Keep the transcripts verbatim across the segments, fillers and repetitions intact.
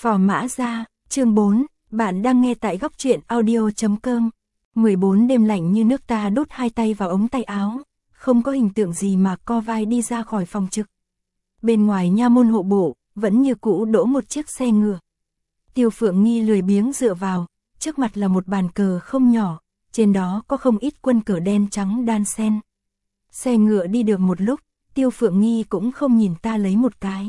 Phò Mã Gia, chương bốn, bạn đang nghe tại góc truyện audio.com. mười bốn đêm lạnh như nước, ta đút hai tay vào ống tay áo, không có hình tượng gì mà co vai đi ra khỏi phòng trực. Bên ngoài nha môn hộ bộ, vẫn như cũ đỗ một chiếc xe ngựa. Tiêu Phượng Nghi lười biếng dựa vào, trước mặt là một bàn cờ không nhỏ, trên đó có không ít quân cờ đen trắng đan xen. Xe ngựa đi được một lúc, Tiêu Phượng Nghi cũng không nhìn ta lấy một cái.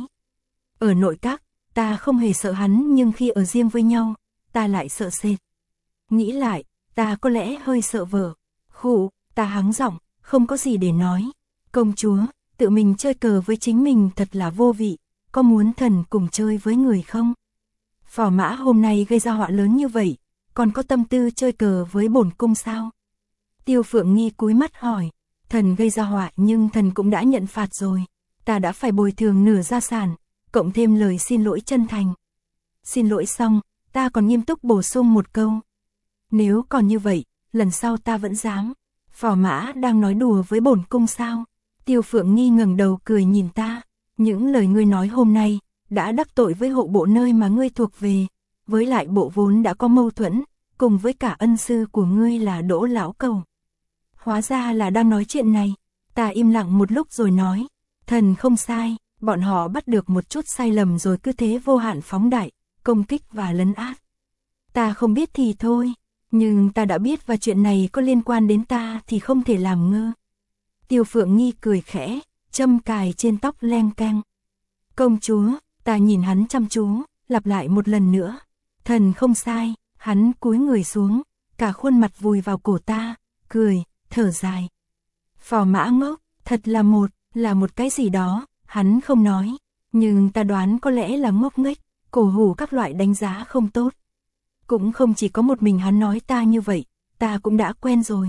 Ở nội các, ta không hề sợ hắn, nhưng khi ở riêng với nhau, ta lại sợ sệt. Nghĩ lại, ta có lẽ hơi sợ vợ. Khụ, ta hắng giọng, không có gì để nói. Công chúa, tự mình chơi cờ với chính mình thật là vô vị, có muốn thần cùng chơi với người không? Phò Mã hôm nay gây ra họa lớn như vậy, còn có tâm tư chơi cờ với bổn cung sao? Tiêu Phượng Nghi cúi mắt hỏi, thần gây ra họa nhưng thần cũng đã nhận phạt rồi. Ta đã phải bồi thường nửa gia sản, cộng thêm lời xin lỗi chân thành. Xin lỗi xong, ta còn nghiêm túc bổ sung một câu. Nếu còn như vậy, lần sau ta vẫn dám. Phò Mã đang nói đùa với bổn cung sao? Tiêu Phượng Nghi ngẩng đầu cười nhìn ta. Những lời ngươi nói hôm nay, đã đắc tội với hộ bộ nơi mà ngươi thuộc về. Với lại bộ vốn đã có mâu thuẫn, cùng với cả ân sư của ngươi là Đỗ Lão Cầu. Hóa ra là đang nói chuyện này. Ta im lặng một lúc rồi nói. Thần không sai, bọn họ bắt được một chút sai lầm rồi cứ thế vô hạn phóng đại, công kích và lấn át. Ta không biết thì thôi, nhưng ta đã biết và chuyện này có liên quan đến ta thì không thể làm ngơ. Tiêu Phượng Nghi cười khẽ, châm cài trên tóc leng keng. Công chúa, ta nhìn hắn chăm chú, lặp lại một lần nữa. Thần không sai, hắn cúi người xuống, cả khuôn mặt vùi vào cổ ta, cười, thở dài. Phò Mã ngốc, thật là một, là một cái gì đó, hắn không nói, nhưng ta đoán có lẽ là ngốc nghếch, cổ hủ các loại đánh giá không tốt. Cũng không chỉ có một mình hắn nói ta như vậy, ta cũng đã quen rồi.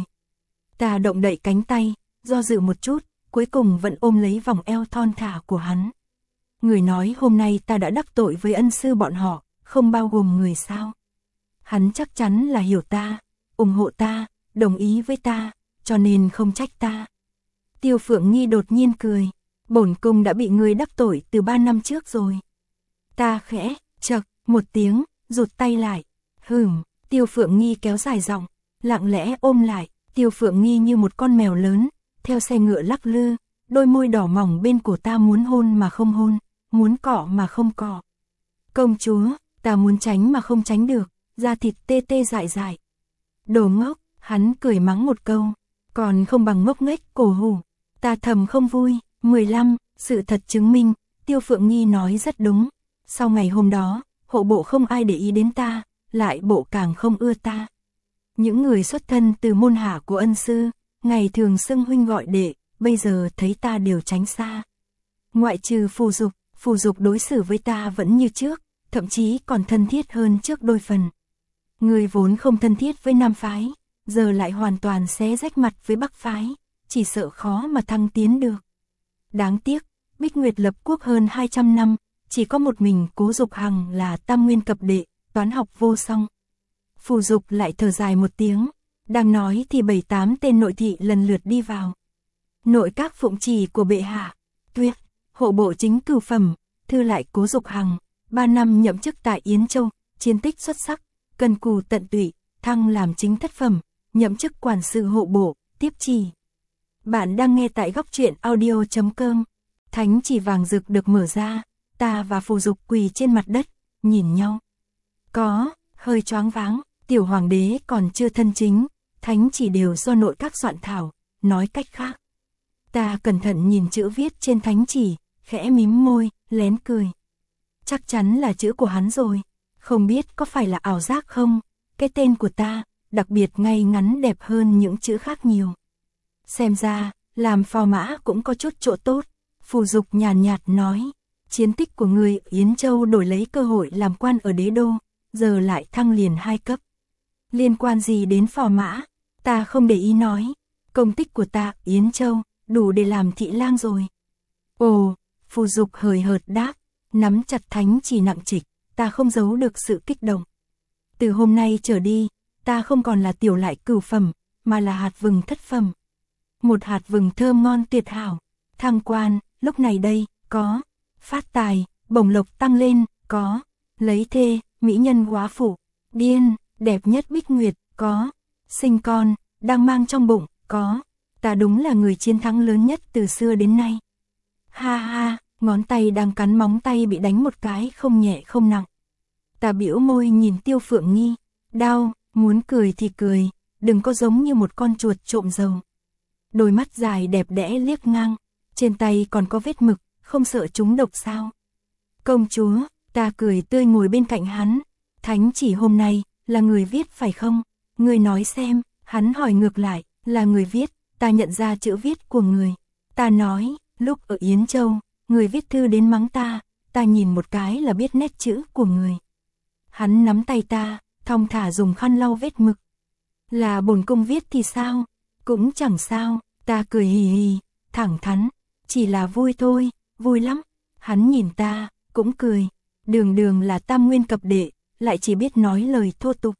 Ta động đậy cánh tay, do dự một chút, cuối cùng vẫn ôm lấy vòng eo thon thả của hắn. Người nói hôm nay ta đã đắc tội với ân sư bọn họ, không bao gồm người sao. Hắn chắc chắn là hiểu ta, ủng hộ ta, đồng ý với ta, cho nên không trách ta. Tiêu Phượng Nghi đột nhiên cười, bổn cung đã bị người đắc tội từ ba năm trước rồi. Ta khẽ, chậc, một tiếng, rụt tay lại. Hừm, Tiêu Phượng Nghi kéo dài giọng, lặng lẽ ôm lại. Tiêu Phượng Nghi như một con mèo lớn, theo xe ngựa lắc lư, đôi môi đỏ mỏng bên cổ ta muốn hôn mà không hôn, muốn cọ mà không cọ. Công chúa, ta muốn tránh mà không tránh được, da thịt tê tê dại dại. Đồ ngốc, hắn cười mắng một câu, còn không bằng ngốc nghếch cổ hủ. Ta thầm không vui. mười lăm, sự thật chứng minh, Tiêu Phượng Nghi nói rất đúng. Sau ngày hôm đó, hộ bộ không ai để ý đến ta, lại bộ càng không ưa ta. Những người xuất thân từ môn hạ của ân sư, ngày thường xưng huynh gọi đệ, bây giờ thấy ta đều tránh xa. Ngoại trừ Phù Dục, Phù Dục đối xử với ta vẫn như trước, thậm chí còn thân thiết hơn trước đôi phần. Người vốn không thân thiết với Nam phái, giờ lại hoàn toàn xé rách mặt với Bắc phái, chỉ sợ khó mà thăng tiến được. Đáng tiếc, Bích Nguyệt lập quốc hơn hai trăm năm, chỉ có một mình Cố Dục Hằng là tam nguyên cập đệ, toán học vô song. Phù Dục lại thở dài một tiếng, đang nói thì bảy tám tên nội thị lần lượt đi vào. Nội các phụng trì của bệ hạ, tuyệt, hộ bộ chính cửu phẩm, thư lại Cố Dục Hằng, ba năm nhậm chức tại Yến Châu, chiến tích xuất sắc, cần cù tận tụy, thăng làm chính thất phẩm, nhậm chức quản sự hộ bộ, tiếp trì. Bạn đang nghe tại góc truyện audio.com. Thánh chỉ vàng rực được mở ra, ta và Phù Dục quỳ trên mặt đất, nhìn nhau. Có, hơi choáng váng, tiểu hoàng đế còn chưa thân chính, thánh chỉ đều do nội các soạn thảo, nói cách khác. Ta cẩn thận nhìn chữ viết trên thánh chỉ, khẽ mím môi, lén cười. Chắc chắn là chữ của hắn rồi, không biết có phải là ảo giác không, cái tên của ta, đặc biệt ngay ngắn đẹp hơn những chữ khác nhiều. Xem ra, làm phò mã cũng có chút chỗ tốt. Phù Dục nhàn nhạt, nhạt nói, chiến tích của người Yến Châu đổi lấy cơ hội làm quan ở đế đô, giờ lại thăng liền hai cấp. Liên quan gì đến phò mã? Ta không để ý nói, công tích của ta Yến Châu, đủ để làm thị lang rồi. Ồ, Phù Dục hời hợt đáp, nắm chặt thánh chỉ nặng trịch, ta không giấu được sự kích động. Từ hôm nay trở đi, ta không còn là tiểu lại cửu phẩm, mà là hạt vừng thất phẩm. Một hạt vừng thơm ngon tuyệt hảo, thăng quan, lúc này đây, có, phát tài, bổng lộc tăng lên, có, lấy thê, mỹ nhân góa phụ, điên, đẹp nhất Bích Nguyệt, có, sinh con, đang mang trong bụng, có, ta đúng là người chiến thắng lớn nhất từ xưa đến nay. Ha ha, ngón tay đang cắn móng tay bị đánh một cái không nhẹ không nặng. Ta bĩu môi nhìn Tiêu Phượng Nghi, đau, muốn cười thì cười, đừng có giống như một con chuột trộm dầu. Đôi mắt dài đẹp đẽ liếc ngang, trên tay còn có vết mực, không sợ chúng độc sao? Công chúa, ta cười tươi ngồi bên cạnh hắn, thánh chỉ hôm nay, là người viết phải không? Người nói xem, hắn hỏi ngược lại, là người viết, ta nhận ra chữ viết của người. Ta nói, lúc ở Yến Châu, người viết thư đến mắng ta, ta nhìn một cái là biết nét chữ của người. Hắn nắm tay ta, thong thả dùng khăn lau vết mực. Là bổn cung viết thì sao? Cũng chẳng sao, ta cười hì hì, thẳng thắn, chỉ là vui thôi, vui lắm. Hắn nhìn ta, cũng cười, đường đường là tam nguyên cập đệ, lại chỉ biết nói lời thô tục.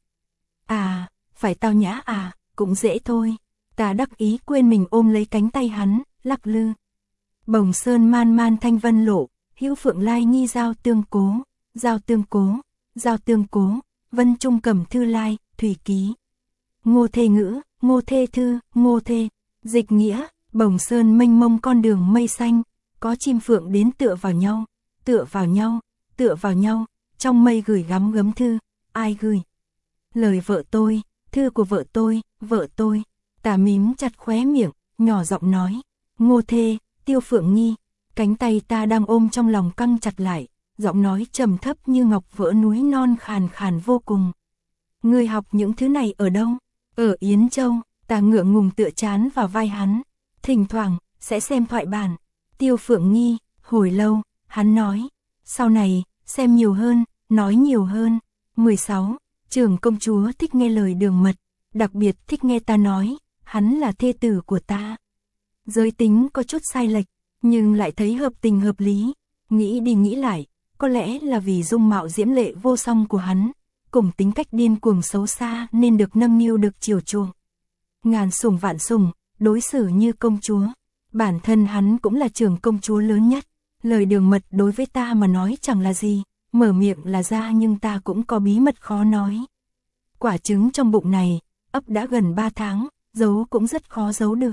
À, phải tao nhã à, cũng dễ thôi. Ta đắc ý quên mình ôm lấy cánh tay hắn, lắc lư. Bồng sơn man man thanh vân lộ, hữu phượng lai nghi giao tương cố, giao tương cố, giao tương cố, vân trung cẩm thư lai, thủy ký. Ngô thê ngữ, ngô thê thư, ngô thê, dịch nghĩa, bồng sơn mênh mông con đường mây xanh, có chim phượng đến tựa vào nhau, tựa vào nhau, tựa vào nhau, trong mây gửi gắm gấm thư, ai gửi? Lời vợ tôi, thư của vợ tôi, vợ tôi. Ta mím chặt khóe miệng, nhỏ giọng nói, Ngô thê, Tiêu Phượng Nghi, cánh tay ta đang ôm trong lòng căng chặt lại, giọng nói trầm thấp như ngọc vỡ núi non khàn khàn vô cùng. Ngươi học những thứ này ở đâu? Ở Yến Châu. Ta ngượng ngùng tựa chán vào vai hắn, thỉnh thoảng sẽ xem thoại bản. Tiêu Phượng Nghi, hồi lâu, hắn nói, sau này, xem nhiều hơn, nói nhiều hơn. mười sáu. Trưởng công chúa thích nghe lời Đường Mật, đặc biệt thích nghe ta nói, hắn là thê tử của ta. Giới tính có chút sai lệch, nhưng lại thấy hợp tình hợp lý. Nghĩ đi nghĩ lại, có lẽ là vì dung mạo diễm lệ vô song của hắn, cùng tính cách điên cuồng xấu xa nên được nâng niu được chiều chuộng. Ngàn sủng vạn sủng, đối xử như công chúa. Bản thân hắn cũng là trưởng công chúa lớn nhất. Lời Đường Mật đối với ta mà nói chẳng là gì, mở miệng là ra nhưng ta cũng có bí mật khó nói. Quả trứng trong bụng này, ấp đã gần ba tháng, giấu cũng rất khó giấu được.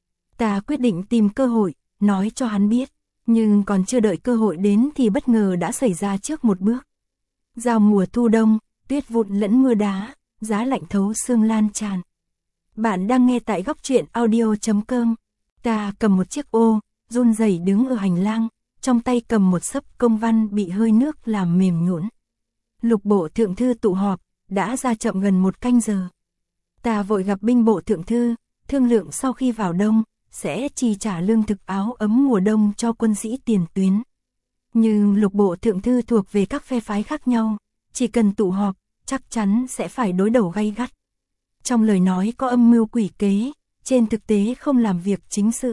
Ta quyết định tìm cơ hội, nói cho hắn biết, nhưng còn chưa đợi cơ hội đến thì bất ngờ đã xảy ra trước một bước. Giao mùa thu đông, tuyết vụn lẫn mưa đá, giá lạnh thấu xương lan tràn. Bạn đang nghe tại góc truyện audio chấm com. Ta cầm một chiếc ô, run rẩy đứng ở hành lang, trong tay cầm một xấp công văn bị hơi nước làm mềm nhũn. Lục bộ thượng thư tụ họp, đã ra chậm gần một canh giờ. Ta vội gặp binh bộ thượng thư, thương lượng sau khi vào đông, sẽ chi trả lương thực áo ấm mùa đông cho quân sĩ tiền tuyến. Nhưng lục bộ thượng thư thuộc về các phe phái khác nhau, chỉ cần tụ họp, chắc chắn sẽ phải đối đầu gay gắt. Trong lời nói có âm mưu quỷ kế, trên thực tế không làm việc chính sự.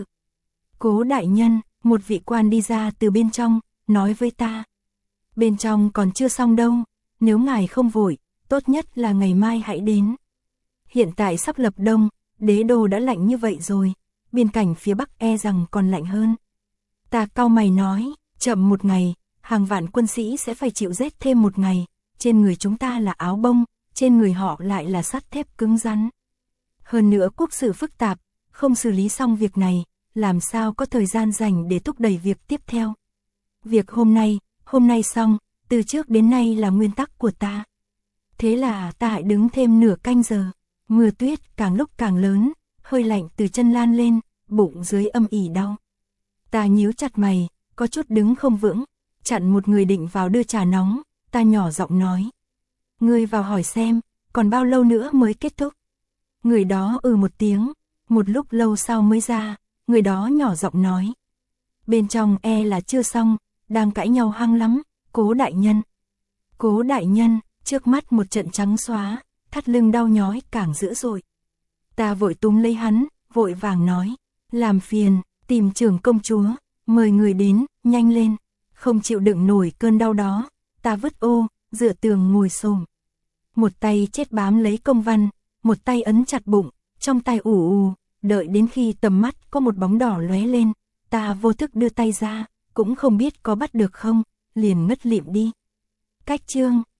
Cố đại nhân, một vị quan đi ra từ bên trong, nói với ta. Bên trong còn chưa xong đâu, nếu ngài không vội, tốt nhất là ngày mai hãy đến. Hiện tại sắp lập đông, đế đô đã lạnh như vậy rồi, biên cảnh phía bắc e rằng còn lạnh hơn. Ta cau mày nói, chậm một ngày, hàng vạn quân sĩ sẽ phải chịu rét thêm một ngày, trên người chúng ta là áo bông, trên người họ lại là sắt thép cứng rắn. Hơn nữa quốc sự phức tạp, không xử lý xong việc này, làm sao có thời gian dành để thúc đẩy việc tiếp theo. Việc hôm nay, hôm nay xong, từ trước đến nay là nguyên tắc của ta. Thế là ta hãy đứng thêm nửa canh giờ, mưa tuyết càng lúc càng lớn, hơi lạnh từ chân lan lên, bụng dưới âm ỉ đau. Ta nhíu chặt mày, có chút đứng không vững, chặn một người định vào đưa trà nóng, ta nhỏ giọng nói. Ngươi vào hỏi xem, còn bao lâu nữa mới kết thúc? Người đó ừ một tiếng, một lúc lâu sau mới ra, người đó nhỏ giọng nói. Bên trong e là chưa xong, đang cãi nhau hăng lắm, Cố đại nhân. Cố đại nhân, trước mắt một trận trắng xóa, thắt lưng đau nhói càng dữ dội. Ta vội túm lấy hắn, vội vàng nói, làm phiền, tìm trưởng công chúa, mời người đến, nhanh lên. Không chịu đựng nổi cơn đau đó, ta vứt ô, dựa tường ngồi xổm. Một tay chết bám lấy công văn, một tay ấn chặt bụng, trong tay ù ù, đợi đến khi tầm mắt có một bóng đỏ lóe lên, ta vô thức đưa tay ra, cũng không biết có bắt được không, liền ngất lịm đi. Cách chương